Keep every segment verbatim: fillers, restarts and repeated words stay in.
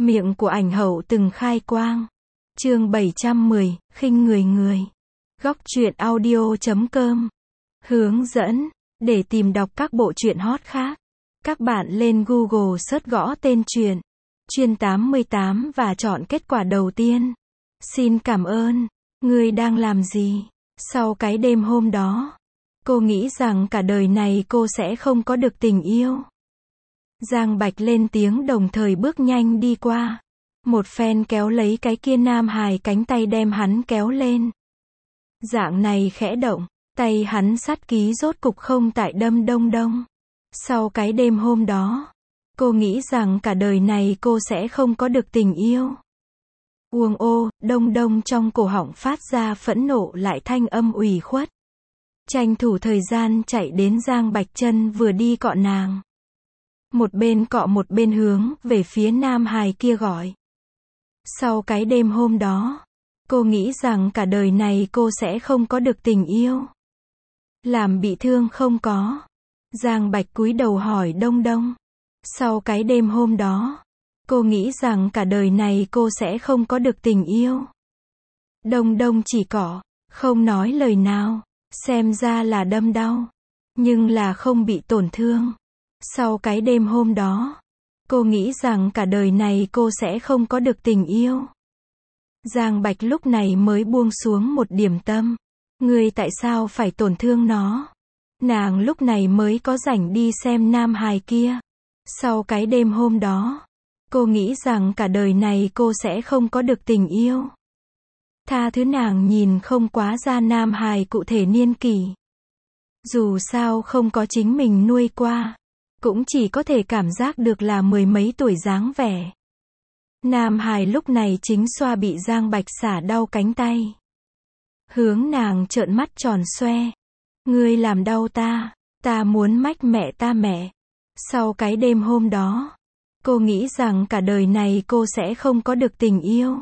Miệng của ảnh hậu từng khai quang. Chương bảy trăm mười, khinh người người. Góc truyện audio chấm com. Hướng dẫn. Để tìm đọc các bộ truyện hot khác, các bạn lên Google search gõ tên truyện Chuyên tám mươi tám và chọn kết quả đầu tiên. Xin cảm ơn. Ngươi đang làm gì? Sau cái đêm hôm đó, cô nghĩ rằng cả đời này cô sẽ không có được tình yêu. Giang Bạch lên tiếng đồng thời bước nhanh đi qua. Một phen kéo lấy cái kia nam hài cánh tay đem hắn kéo lên. Dạng này khẽ động, tay hắn sát ký rốt cục không tại đâm đông đông. Sau cái đêm hôm đó, cô nghĩ rằng cả đời này cô sẽ không có được tình yêu. Uông ô, đông đông trong cổ họng phát ra phẫn nộ lại thanh âm ủy khuất. Tranh thủ thời gian chạy đến Giang Bạch chân vừa đi cọ nàng. Một bên cọ một bên hướng về phía nam hài kia gọi. Sau cái đêm hôm đó, cô nghĩ rằng cả đời này cô sẽ không có được tình yêu. Làm bị thương không có. Giang Bạch cúi đầu hỏi đông đông. Sau cái đêm hôm đó, cô nghĩ rằng cả đời này cô sẽ không có được tình yêu. Đông đông chỉ cọ, không nói lời nào, xem ra là đâm đau, nhưng là không bị tổn thương. Sau cái đêm hôm đó, cô nghĩ rằng cả đời này cô sẽ không có được tình yêu. Giang Bạch lúc này mới buông xuống một điểm tâm. Ngươi tại sao phải tổn thương nó? Nàng lúc này mới có rảnh đi xem nam hài kia. Sau cái đêm hôm đó, cô nghĩ rằng cả đời này cô sẽ không có được tình yêu. Tha thứ nàng nhìn không quá ra nam hài cụ thể niên kỷ. Dù sao không có chính mình nuôi qua, cũng chỉ có thể cảm giác được là mười mấy tuổi dáng vẻ. Nam hài lúc này chính xoa bị Giang Bạch xả đau cánh tay. Hướng nàng trợn mắt tròn xoe. Ngươi làm đau ta, ta muốn mách mẹ ta mẹ. Sau cái đêm hôm đó, cô nghĩ rằng cả đời này cô sẽ không có được tình yêu.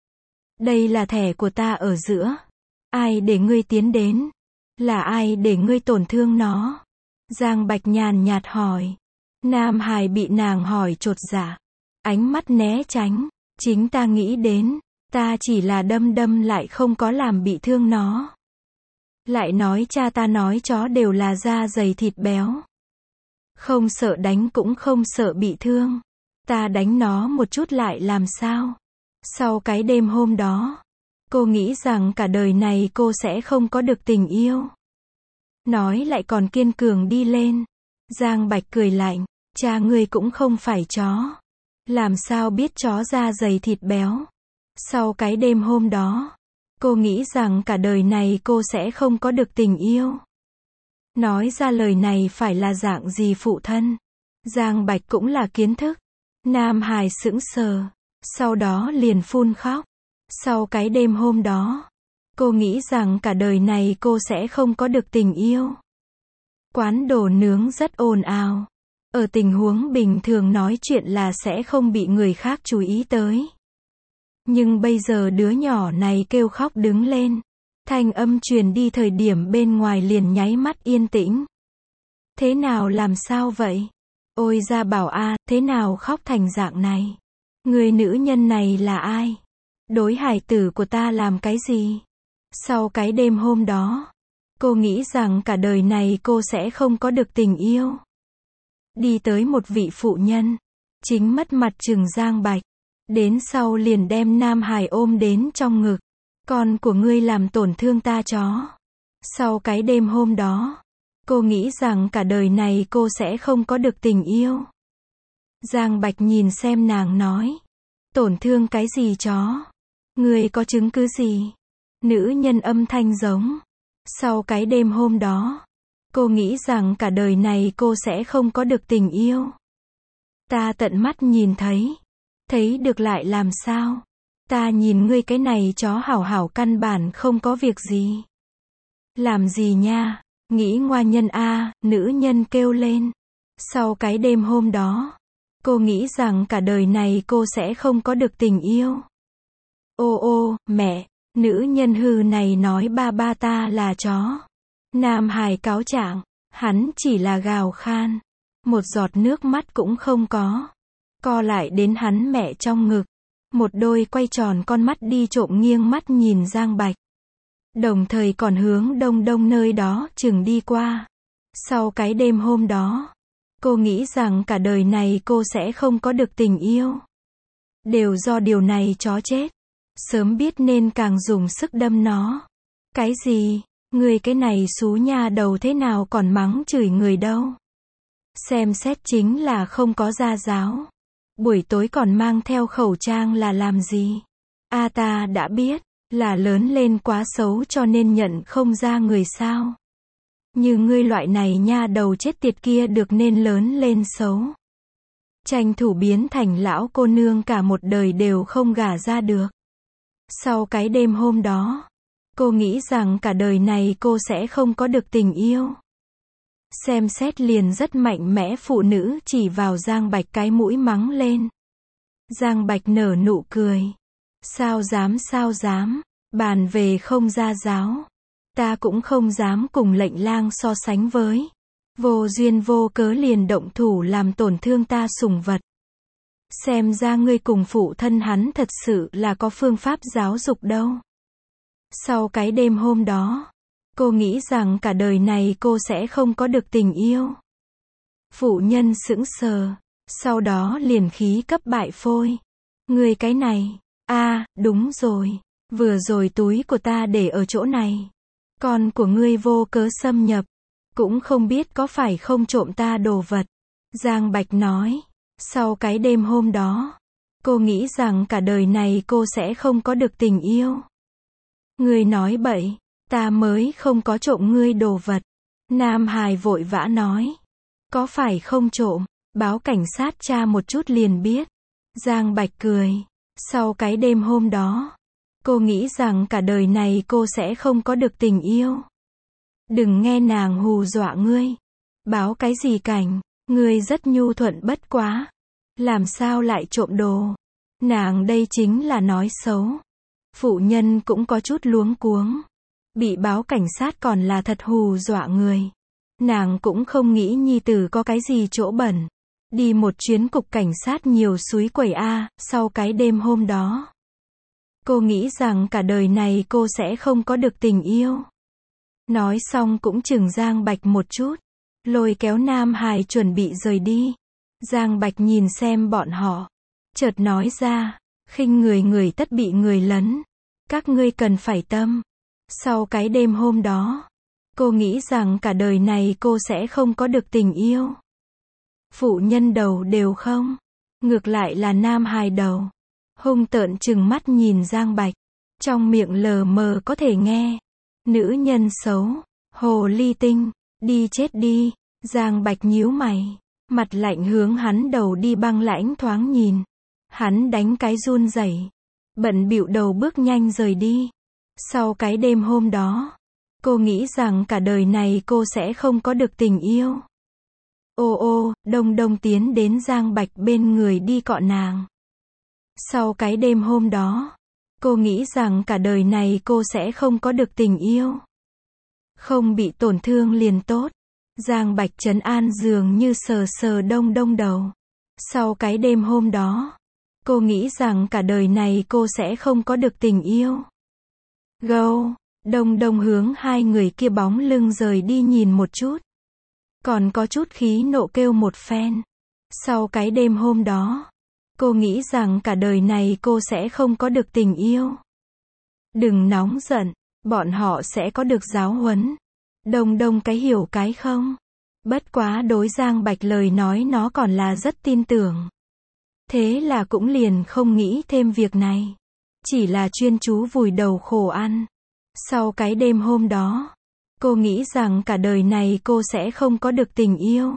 Đây là thẻ của ta ở giữa. Ai để ngươi tiến đến? Là ai để ngươi tổn thương nó? Giang Bạch nhàn nhạt hỏi. Nam hài bị nàng hỏi chột dạ, ánh mắt né tránh. Chính ta nghĩ đến, ta chỉ là đâm đâm lại không có làm bị thương nó. Lại nói cha ta nói chó đều là da dày thịt béo. Không sợ đánh cũng không sợ bị thương. Ta đánh nó một chút lại làm sao? Sau cái đêm hôm đó, cô nghĩ rằng cả đời này cô sẽ không có được tình yêu. Nói lại còn kiên cường đi lên. Giang Bạch cười lạnh. Cha ngươi cũng không phải chó. Làm sao biết chó da dày thịt béo? Sau cái đêm hôm đó, cô nghĩ rằng cả đời này cô sẽ không có được tình yêu. Nói ra lời này phải là dạng gì phụ thân? Giang Bạch cũng là kiến thức. Nam hài sững sờ, sau đó liền phun khóc. Sau cái đêm hôm đó, cô nghĩ rằng cả đời này cô sẽ không có được tình yêu. Quán đồ nướng rất ồn ào. Ở tình huống bình thường nói chuyện là sẽ không bị người khác chú ý tới. Nhưng bây giờ đứa nhỏ này kêu khóc đứng lên. Thanh âm truyền đi thời điểm bên ngoài liền nháy mắt yên tĩnh. Thế nào làm sao vậy? Ôi Gia Bảo a, thế nào khóc thành dạng này? Người nữ nhân này là ai? Đối hài tử của ta làm cái gì? Sau cái đêm hôm đó, cô nghĩ rằng cả đời này cô sẽ không có được tình yêu. Đi tới một vị phụ nhân, chính mất mặt trừng Giang Bạch. Đến sau liền đem nam hài ôm đến trong ngực. Con của ngươi làm tổn thương ta chó. Sau cái đêm hôm đó, cô nghĩ rằng cả đời này cô sẽ không có được tình yêu. Giang Bạch nhìn xem nàng nói. Tổn thương cái gì chó? Ngươi có chứng cứ gì? Nữ nhân âm thanh giống. Sau cái đêm hôm đó, cô nghĩ rằng cả đời này cô sẽ không có được tình yêu. Ta tận mắt nhìn thấy. Thấy được lại làm sao? Ta nhìn ngươi cái này chó hảo hảo căn bản không có việc gì. Làm gì nha? Nghĩ ngoa nhân a, nữ nhân kêu lên. Sau cái đêm hôm đó, cô nghĩ rằng cả đời này cô sẽ không có được tình yêu. Ô ô, mẹ, nữ nhân hư này nói ba ba ta là chó. Nam hài cáo trạng, hắn chỉ là gào khan. Một giọt nước mắt cũng không có. co lại đến hắn mẹ trong ngực. Một đôi quay tròn con mắt đi trộm nghiêng mắt nhìn Giang Bạch. Đồng thời còn hướng đông đông nơi đó chừng đi qua. Sau cái đêm hôm đó, cô nghĩ rằng cả đời này cô sẽ không có được tình yêu. Đều do điều này chó chết. Sớm biết nên càng dùng sức đâm nó. Cái gì? Người cái này xú nha đầu thế nào còn mắng chửi người đâu. Xem xét chính là không có gia giáo. Buổi tối còn mang theo khẩu trang là làm gì? A ta đã biết, là lớn lên quá xấu cho nên nhận không ra người sao. Như ngươi loại này nha đầu chết tiệt kia được nên lớn lên xấu. Tranh thủ biến thành lão cô nương cả một đời đều không gả ra được. Sau cái đêm hôm đó, cô nghĩ rằng cả đời này cô sẽ không có được tình yêu. Xem xét liền rất mạnh mẽ phụ nữ chỉ vào Giang Bạch cái mũi mắng lên. Giang Bạch nở nụ cười. Sao dám sao dám, bàn về không gia giáo. Ta cũng không dám cùng lệnh lang so sánh với. Vô duyên vô cớ liền động thủ làm tổn thương ta sủng vật. Xem ra ngươi cùng phụ thân hắn thật sự là có phương pháp giáo dục đâu. Sau cái đêm hôm đó, cô nghĩ rằng cả đời này cô sẽ không có được tình yêu. Phụ nhân sững sờ, sau đó liền khí cấp bại phôi. Ngươi cái này, a, đúng rồi, vừa rồi túi của ta để ở chỗ này. Con của ngươi vô cớ xâm nhập, cũng không biết có phải không trộm ta đồ vật. Giang Bạch nói, sau cái đêm hôm đó, cô nghĩ rằng cả đời này cô sẽ không có được tình yêu. Ngươi nói bậy, ta mới không có trộm ngươi đồ vật. Nam Hải vội vã nói, có phải không trộm, báo cảnh sát tra một chút liền biết. Giang Bạch cười, sau cái đêm hôm đó, cô nghĩ rằng cả đời này cô sẽ không có được tình yêu. Đừng nghe nàng hù dọa ngươi. Báo cái gì cảnh, ngươi rất nhu thuận bất quá. Làm sao lại trộm đồ? Nàng đây chính là nói xấu. Phụ nhân cũng có chút luống cuống. Bị báo cảnh sát còn là thật hù dọa người. Nàng cũng không nghĩ nhi tử có cái gì chỗ bẩn. Đi một chuyến cục cảnh sát nhiều suối quẩy a, sau cái đêm hôm đó. Cô nghĩ rằng cả đời này cô sẽ không có được tình yêu. Nói xong cũng chừng Giang Bạch một chút. Lôi kéo Nam Hải chuẩn bị rời đi. Giang Bạch nhìn xem bọn họ. Chợt nói ra, khinh người người tất bị người lấn. Các ngươi cần phải tâm. Sau cái đêm hôm đó, cô nghĩ rằng cả đời này cô sẽ không có được tình yêu. Phụ nhân đầu đều không. Ngược lại là Nam Hải đầu. Hung tợn chừng mắt nhìn Giang Bạch. Trong miệng lờ mờ có thể nghe. Nữ nhân xấu. Hồ ly tinh. Đi chết đi. Giang Bạch nhíu mày. Mặt lạnh hướng hắn đầu đi băng lãnh thoáng nhìn. Hắn đánh cái run rẩy. Bận bịu đầu bước nhanh rời đi. Sau cái đêm hôm đó, cô nghĩ rằng cả đời này cô sẽ không có được tình yêu. Ô ô, Đông Đông tiến đến Giang Bạch bên người đi cọ nàng. Sau cái đêm hôm đó, cô nghĩ rằng cả đời này cô sẽ không có được tình yêu. Không bị tổn thương liền tốt. Giang Bạch trấn an dường như sờ sờ Đông Đông đầu. Sau cái đêm hôm đó, cô nghĩ rằng cả đời này cô sẽ không có được tình yêu. Gâu, Đông Đông hướng hai người kia bóng lưng rời đi nhìn một chút. Còn có chút khí nộ kêu một phen. Sau cái đêm hôm đó, cô nghĩ rằng cả đời này cô sẽ không có được tình yêu. Đừng nóng giận, bọn họ sẽ có được giáo huấn. Đông Đông cái hiểu cái không. Bất quá đối Giang Bạch lời nói nó còn là rất tin tưởng. Thế là cũng liền không nghĩ thêm việc này. Chỉ là chuyên chú vùi đầu khổ ăn. Sau cái đêm hôm đó, cô nghĩ rằng cả đời này cô sẽ không có được tình yêu.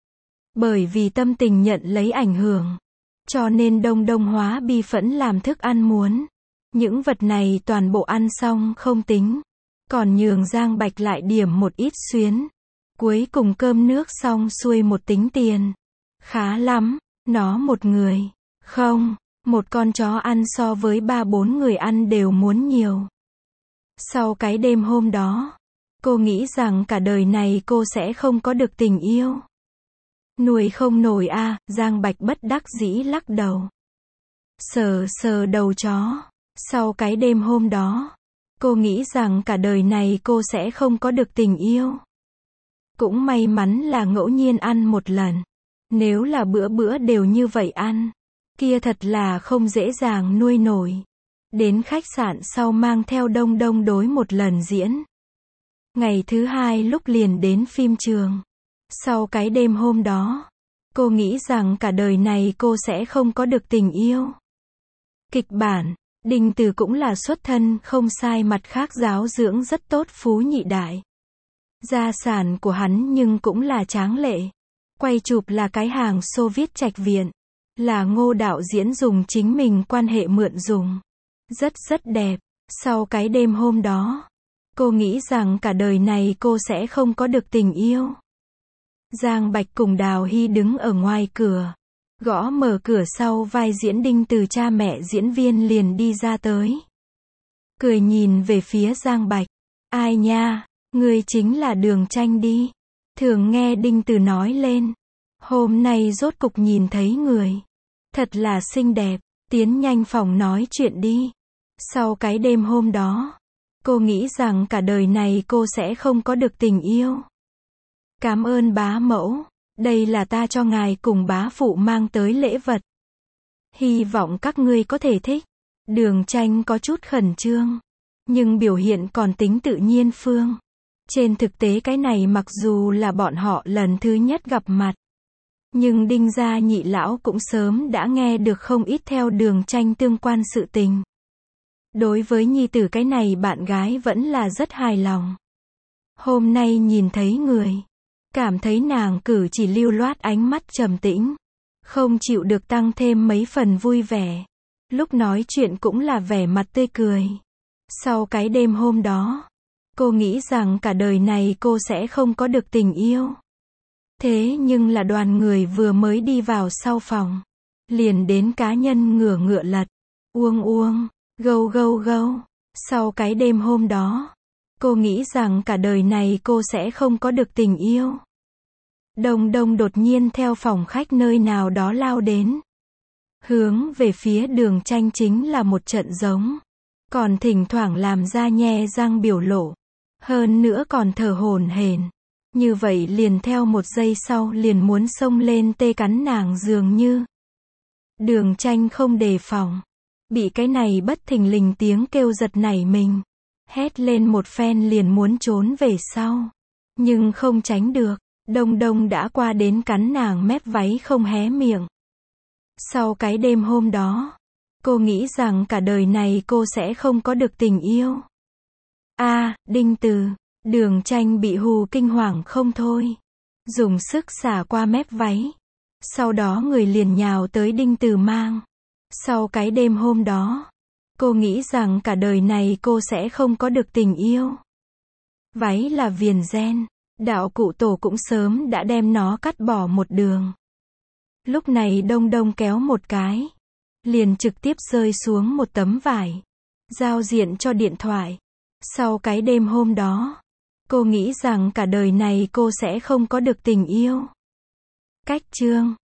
Bởi vì tâm tình nhận lấy ảnh hưởng. Cho nên Đông Đông hóa bi phẫn làm thức ăn muốn. Những vật này toàn bộ ăn xong không tính. Còn nhường Giang Bạch lại điểm một ít xuyến. Cuối cùng cơm nước xong xuôi một tính tiền. Khá lắm, nó một người. Không, một con chó ăn so với ba bốn người ăn đều muốn nhiều. Sau cái đêm hôm đó, cô nghĩ rằng cả đời này cô sẽ không có được tình yêu. Nuôi không nổi a, Giang Bạch bất đắc dĩ lắc đầu. Sờ sờ đầu chó. Sau cái đêm hôm đó, cô nghĩ rằng cả đời này cô sẽ không có được tình yêu. Cũng may mắn là ngẫu nhiên ăn một lần. Nếu là bữa bữa đều như vậy ăn, kia thật là không dễ dàng nuôi nổi. Đến khách sạn sau mang theo Đông Đông đối một lần diễn. Ngày thứ hai lúc liền đến phim trường. Sau cái đêm hôm đó, cô nghĩ rằng cả đời này cô sẽ không có được tình yêu. Kịch bản, Đinh Từ cũng là xuất thân không sai, mặt khác giáo dưỡng rất tốt phú nhị đại. Gia sản của hắn nhưng cũng là tráng lệ. Quay chụp là cái hàng Xô Viết Trạch Viện. Là Ngô đạo diễn dùng chính mình quan hệ mượn dùng. Rất rất đẹp. Sau cái đêm hôm đó, cô nghĩ rằng cả đời này cô sẽ không có được tình yêu. Giang Bạch cùng Đào Hy đứng ở ngoài cửa. Gõ mở cửa, sau vai diễn Đinh Từ cha mẹ diễn viên liền đi ra tới. Cười nhìn về phía Giang Bạch. Ai nha, ngươi chính là Đường Tranh đi. Thường nghe Đinh Từ nói lên. Hôm nay rốt cục nhìn thấy người. Thật là xinh đẹp, tiến nhanh phòng nói chuyện đi. Sau cái đêm hôm đó, cô nghĩ rằng cả đời này cô sẽ không có được tình yêu. Cảm ơn bá mẫu, đây là ta cho ngài cùng bá phụ mang tới lễ vật. Hy vọng các ngươi có thể thích. Đường Tranh có chút khẩn trương, nhưng biểu hiện còn tính tự nhiên phương. Trên thực tế cái này mặc dù là bọn họ lần thứ nhất gặp mặt, nhưng Đinh gia nhị lão cũng sớm đã nghe được không ít theo Đường Tranh tương quan sự tình. Đối với nhi tử cái này bạn gái vẫn là rất hài lòng. Hôm nay nhìn thấy người, cảm thấy nàng cử chỉ lưu loát, ánh mắt trầm tĩnh, không chịu được tăng thêm mấy phần vui vẻ. Lúc nói chuyện cũng là vẻ mặt tươi cười. Sau cái đêm hôm đó, cô nghĩ rằng cả đời này cô sẽ không có được tình yêu. Thế nhưng là đoàn người vừa mới đi vào sau phòng, liền đến cá nhân ngửa ngựa lật, uông uông, gâu gâu gâu. Sau cái đêm hôm đó, cô nghĩ rằng cả đời này cô sẽ không có được tình yêu. Đông Đông đột nhiên theo phòng khách nơi nào đó lao đến. Hướng về phía Đường Tranh chính là một trận giống. Còn thỉnh thoảng làm ra nhe răng biểu lộ. Hơn nữa còn thở hổn hển. Như vậy liền theo một giây sau liền muốn xông lên tê cắn nàng dường như. Đường Tranh không đề phòng. Bị cái này bất thình lình tiếng kêu giật nảy mình. Hét lên một phen liền muốn trốn về sau. Nhưng không tránh được. Đông Đông đã qua đến cắn nàng mép váy không hé miệng. Sau cái đêm hôm đó, cô nghĩ rằng cả đời này cô sẽ không có được tình yêu. A, à, Đinh Từ, Đường Tranh bị hù kinh hoàng không thôi. Dùng sức xả qua mép váy. Sau đó người liền nhào tới Đinh Từ mang. Sau cái đêm hôm đó, cô nghĩ rằng cả đời này cô sẽ không có được tình yêu. Váy là viền ren. Đạo cụ tổ cũng sớm đã đem nó cắt bỏ một đường. Lúc này Đông Đông kéo một cái, liền trực tiếp rơi xuống một tấm vải, giao diện cho điện thoại. Sau cái đêm hôm đó, cô nghĩ rằng cả đời này cô sẽ không có được tình yêu. Cách chương